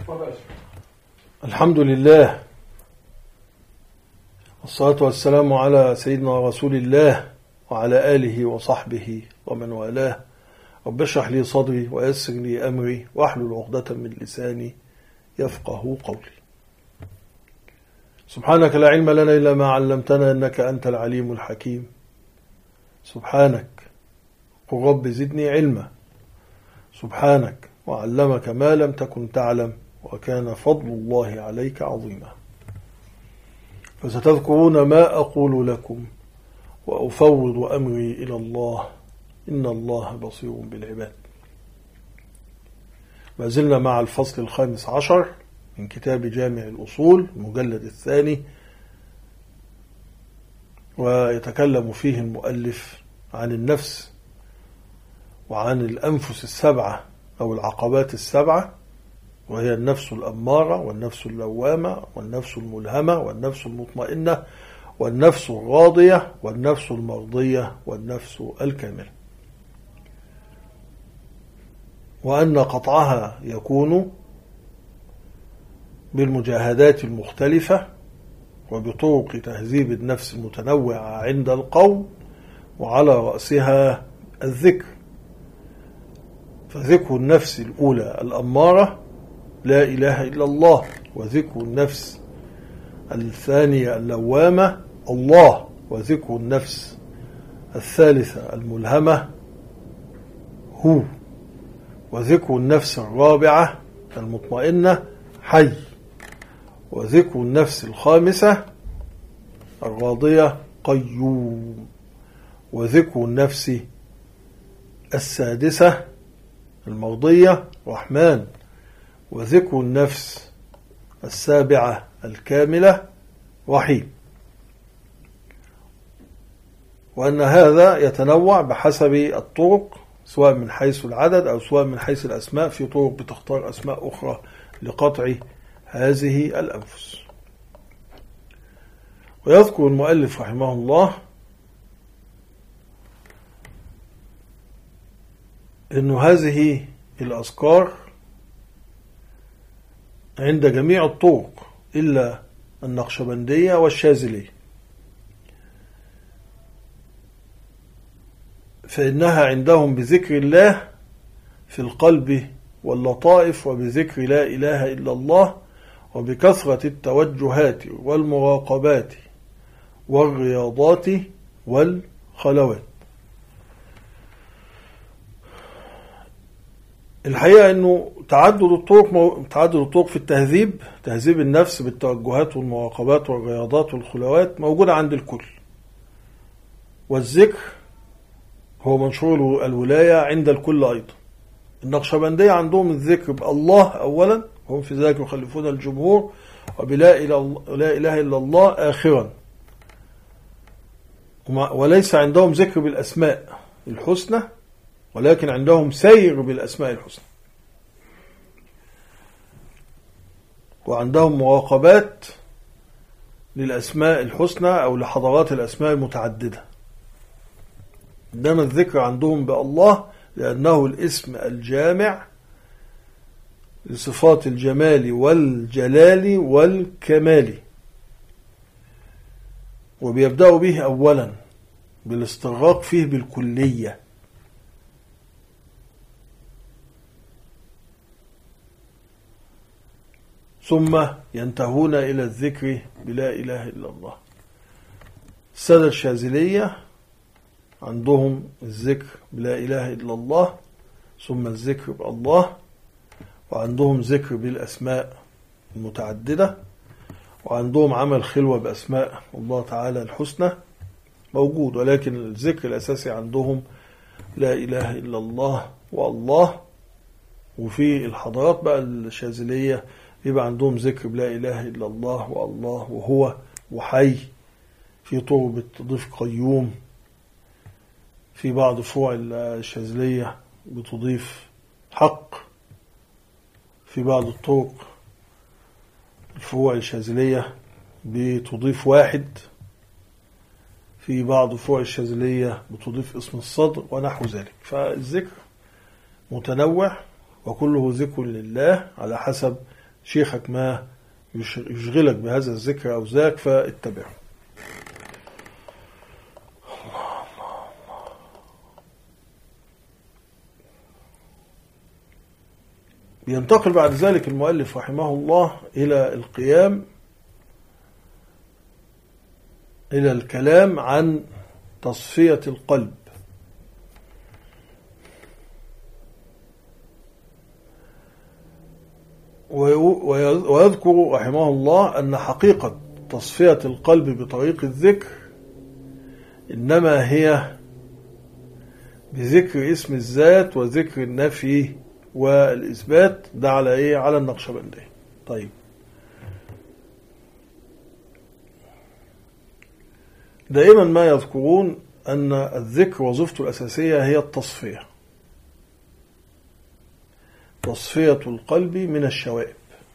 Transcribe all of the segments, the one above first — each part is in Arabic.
الحمد لله والصلاة والسلام على سيدنا رسول الله وعلى آله وصحبه ومن والاه. رب اشرح لي صدري ويسر لي أمري واحلل عقدة من لساني يفقه قولي. سبحانك لا علم لنا إلا ما علمتنا إنك أنت العليم الحكيم. سبحانك قل رب زدني علما. سبحانك وعلمك ما لم تكن تعلم وكان فضل الله عليك عظيما. فستذكرون ما أقول لكم وأفوض أمري إلى الله إن الله بصير بالعباد. ما زلنا مع الفصل 15 من كتاب جامع الأصول المجلد الثاني، ويتكلم فيه المؤلف عن النفس وعن الأنفس السبعة أو العقبات السبعة، وهي النفس الأمارة والنفس اللوامة والنفس الملهمة والنفس المطمئنة والنفس الراضية والنفس المرضية والنفس الكاملة، وأن قطعها يكون بالمجاهدات المختلفة وبطرق تهذيب النفس المتنوعة عند القوم، وعلى رأسها الذكر. فذكر النفس الأولى الأمارة لا إله إلا الله، وذكر النفس الثانية اللوامة الله، وذكر النفس الثالثة الملهمة هو، وذكر النفس الرابعة المطمئنة حي، وذكر النفس الخامسة الراضية قيوم، وذكر النفس السادسة المرضية رحمن، وذكر النفس السابعة الكاملة رحيم. وأن هذا يتنوع بحسب الطرق، سواء من حيث العدد أو سواء من حيث الأسماء. في طرق بتختار أسماء أخرى لقطع هذه الأنفس. ويذكر المؤلف رحمه الله أن هذه الأذكار عند جميع الطرق إلا النقشبندية والشاذلية، فإنها عندهم بذكر الله في القلب واللطائف، وبذكر لا إله إلا الله، وبكثرة التوجهات والمراقبات والرياضات والخلوات. الحقيقة أنه تعدد الطرق في تهذيب النفس بالتوجهات والمراقبات والرياضات والخلوات موجودة عند الكل. والذكر هو منشور الولاية عند الكل أيضا. النقشبندية عندهم الذكر بالله أولا، هم في ذلك يخلفون الجمهور، وبلا إله إلا الله آخرا، وليس عندهم ذكر بالأسماء الحسنى، ولكن عندهم سير بالأسماء الحسنى، وعندهم مراقبات للأسماء الحسنى أو لحضرات الأسماء المتعددة. إنما الذكر عندهم بالله لأنه الاسم الجامع لصفات الجمال والجلال والكمال، وبيبدأوا به أولا بالاستغراق فيه بالكلية، ثم ينتهون إلى الذكر بلا إله إلا الله. السادة الشاذلية عندهم الذكر بلا إله إلا الله، ثم الذكر بالله، وعندهم ذكر بالأسماء المتعددة، وعندهم عمل خلوة بأسماء الله تعالى الحسنى موجود، ولكن الذكر الأساسي عندهم لا إله إلا الله والله. وفي الحضارات بقى الشاذلية يبقى عندهم ذكر بلا إله إلا الله والله وهو وحي، في طرق بتضيف قيوم، في بعض فروع الشاذلية بتضيف حق، في بعض الطرق الفروع الشاذلية بتضيف واحد، في بعض فروع الشاذلية بتضيف اسم الصدر ونحو ذلك. فالذكر متنوع وكله ذكر لله على حسب شيخك ما يشغلك بهذا الذكر أو ذاك فاتبعه. ينتقل بعد ذلك المؤلف رحمه الله إلى القيام إلى الكلام عن تصفية القلب. ويذكر رحمه الله أن حقيقة تصفية القلب بطريق الذكر إنما هي بذكر اسم الذات وذكر النفي والإثبات. ده على إيه؟ على النقشبندي. طيب، دائما ما يذكرون أن الذكر وظيفته الأساسية هي التصفية، تصفية القلب من الشوائب.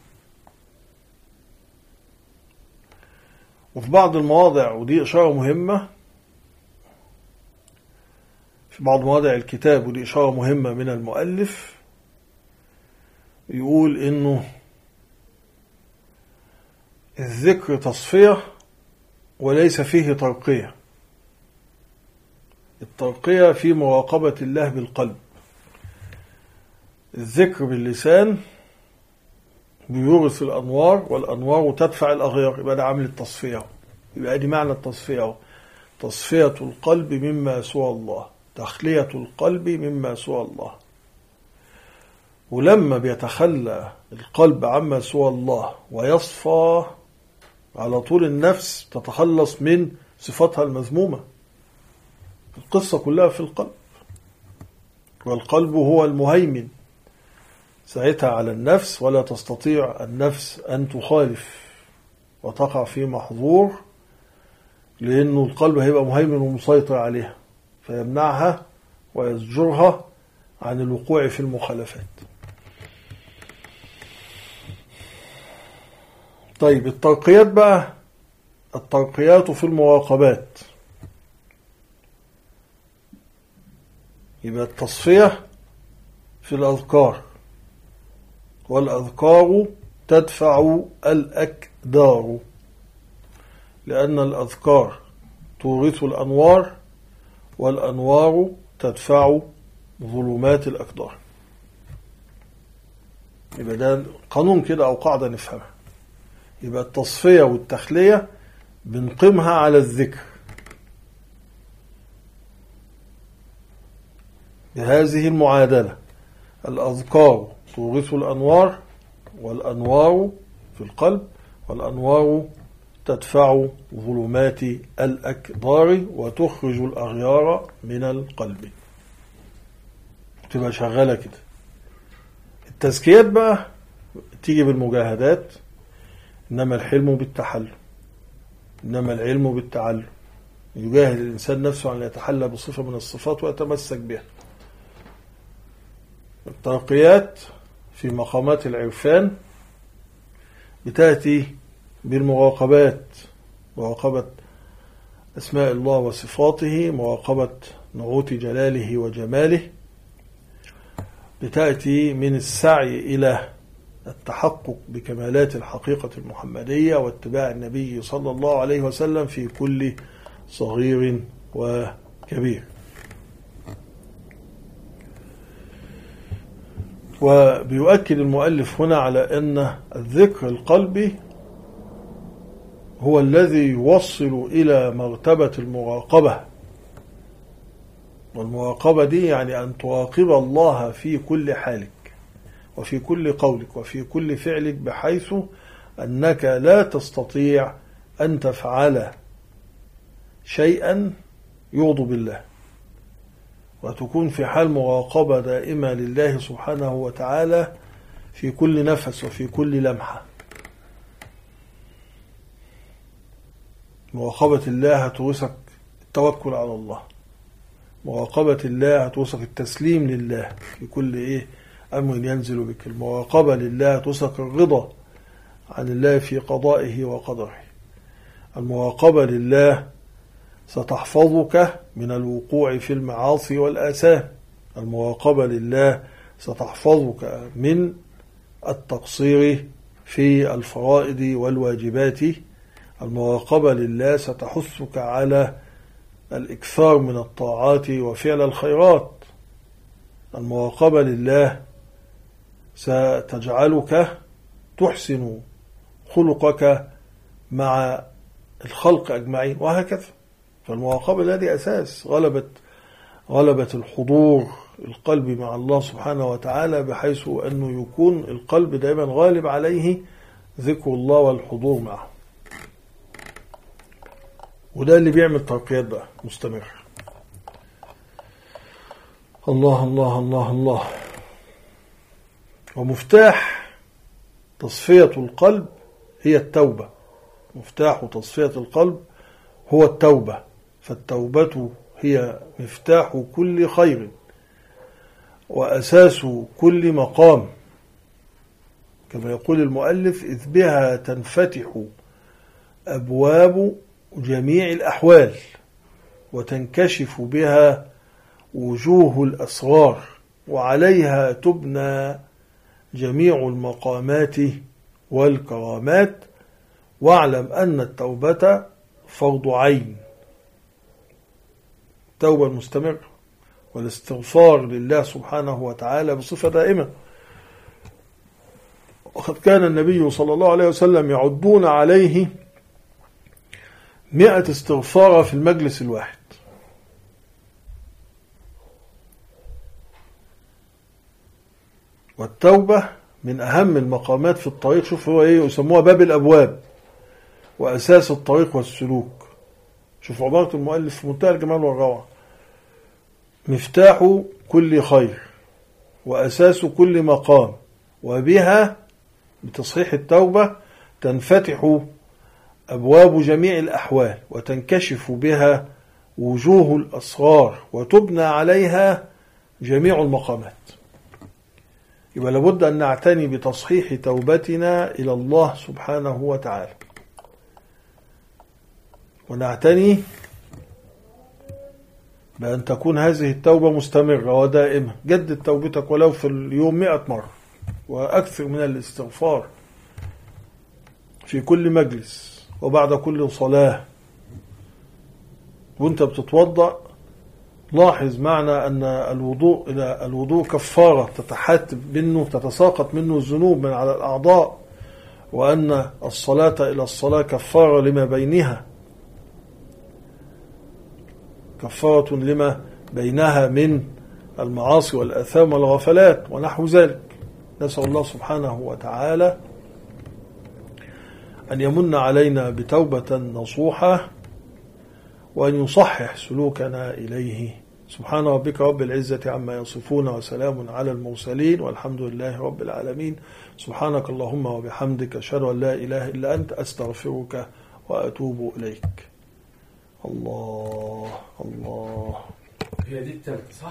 وفي بعض المواضع، ودي إشارة مهمة، في بعض مواضع الكتاب ودي إشارة مهمة من المؤلف، يقول إنه الذكر تصفية وليس فيه ترقية. الترقية في مراقبة الله بالقلب. الذكر باللسان بيورث الأنوار، والأنوار تدفع الأغيار، يبقى ده عامل التصفية. يبقى دي معنى التصفية، تصفية القلب مما سوى الله، تخلية القلب مما سوى الله. ولما بيتخلى القلب عما سوى الله ويصفى، على طول النفس تتخلص من صفاتها المذمومة. القصة كلها في القلب، والقلب هو المهيمن ساعتها على النفس، ولا تستطيع النفس أن تخالف وتقع في محظور، لأنه القلب هيبقى مهيمن ومسيطر عليها، فيمنعها ويزجرها عن الوقوع في المخالفات. طيب، الترقيات بقى، الترقيات في المراقبات. يبقى التصفية في الأذكار، والأذكار تدفع الأكدار، لأن الأذكار تورث الأنوار، والأنوار تدفع ظلمات الأكدار. يبقى ده قانون كده أو قاعدة نفهمها. يبقى التصفية والتخلية بنقيمها على الذكر بهذه المعادلة: الأذكار تورث الأنوار، والأنوار في القلب، والأنوار تدفع ظلمات الأكدار وتخرج الأغيار من القلب. تبقى شغالة كده. التزكيات بقى تيجي بالمجاهدات: إنما الحلم بالتحلم، إنما العلم بالتعلم. يجاهد الإنسان نفسه أن يتحلى بصفة من الصفات ويتمسك بها. الترقيات في مقامات العرفان بتأتي بالمراقبات: مراقبة أسماء الله وصفاته، مراقبة نعوت جلاله وجماله. بتأتي من السعي إلى التحقق بكمالات الحقيقة المحمدية واتباع النبي صلى الله عليه وسلم في كل صغير وكبير. وبيؤكد المؤلف هنا على أن الذكر القلبي هو الذي يوصل إلى مرتبة المراقبة. والمراقبة دي يعني أن تراقب الله في كل حالك وفي كل قولك وفي كل فعلك، بحيث أنك لا تستطيع أن تفعل شيئا يغضب بالله، وتكون في حال مراقبة دائمة لله سبحانه وتعالى في كل نفس وفي كل لمحة. مراقبة الله هتورثك التوكل على الله، مراقبة الله هتورثك التسليم لله في كل أمر ينزل بك، المراقبة لله هتورثك الرضا عن الله في قضائه وقدره، المراقبة لله ستحفظك من الوقوع في المعاصي والآثام، المراقبة لله ستحفظك من التقصير في الفرائض والواجبات. المراقبة لله ستحثك على الإكثار من الطاعات وفعل الخيرات. المراقبة لله ستجعلك تحسن خلقك مع الخلق أجمعين وهكذا. فالمراقبة هذه أساس غلبة الحضور القلب مع الله سبحانه وتعالى، بحيث أنه يكون القلب دائما غالب عليه ذكر الله والحضور معه. وده اللي بيعمل ترقيات بقى مستمر. الله الله الله الله. ومفتاح تصفية القلب هي التوبة. مفتاح تصفية القلب هو التوبة. فالتوبة هي مفتاح كل خير وأساس كل مقام، كما يقول المؤلف: إذ بها تنفتح أبواب جميع الأحوال وتنكشف بها وجوه الأسرار وعليها تبنى جميع المقامات والكرامات. واعلم أن التوبة فرض عين. التوبة المستمرة والاستغفار لله سبحانه وتعالى بصفة دائمة. وقد كان النبي صلى الله عليه وسلم يعدون عليه 100 استغفار في المجلس الواحد. والتوبة من أهم المقامات في الطريق. شوف هو إيه يسموها باب الأبواب وأساس الطريق والسلوك. شوف عبارة المؤلف في منتهى الجمال والروعة: مفتاح كل خير وأساس كل مقام، وبها بتصحيح التوبة تنفتح أبواب جميع الأحوال وتنكشف بها وجوه الأسرار وتبنى عليها جميع المقامات. يبقى لابد أن نعتني بتصحيح توبتنا إلى الله سبحانه وتعالى، ونعتني بأن تكون هذه التوبة مستمرة ودائمة. جدد توبتك ولو في اليوم 100 مرة، وأكثر من الاستغفار في كل مجلس وبعد كل صلاة. وانت بتتوضأ لاحظ معنى أن الوضوء كفارة تتحاتب منه، تتساقط منه الذنوب من على الأعضاء، وأن الصلاة إلى الصلاة كفارة لما بينها، كفارة لما بينها من المعاصي والآثام والغفلات ونحو ذلك. نسأل الله سبحانه وتعالى أن يمن علينا بتوبة نصوحة، وأن يصحح سلوكنا إليه. سبحان ربك رب العزة عما يصفون، وسلام على المرسلين، والحمد لله رب العالمين. سبحانك اللهم وبحمدك، أشهد أن لا إله إلا أنت، أستغفرك وأتوب إليك. الله الله. هي دي التالتة صح؟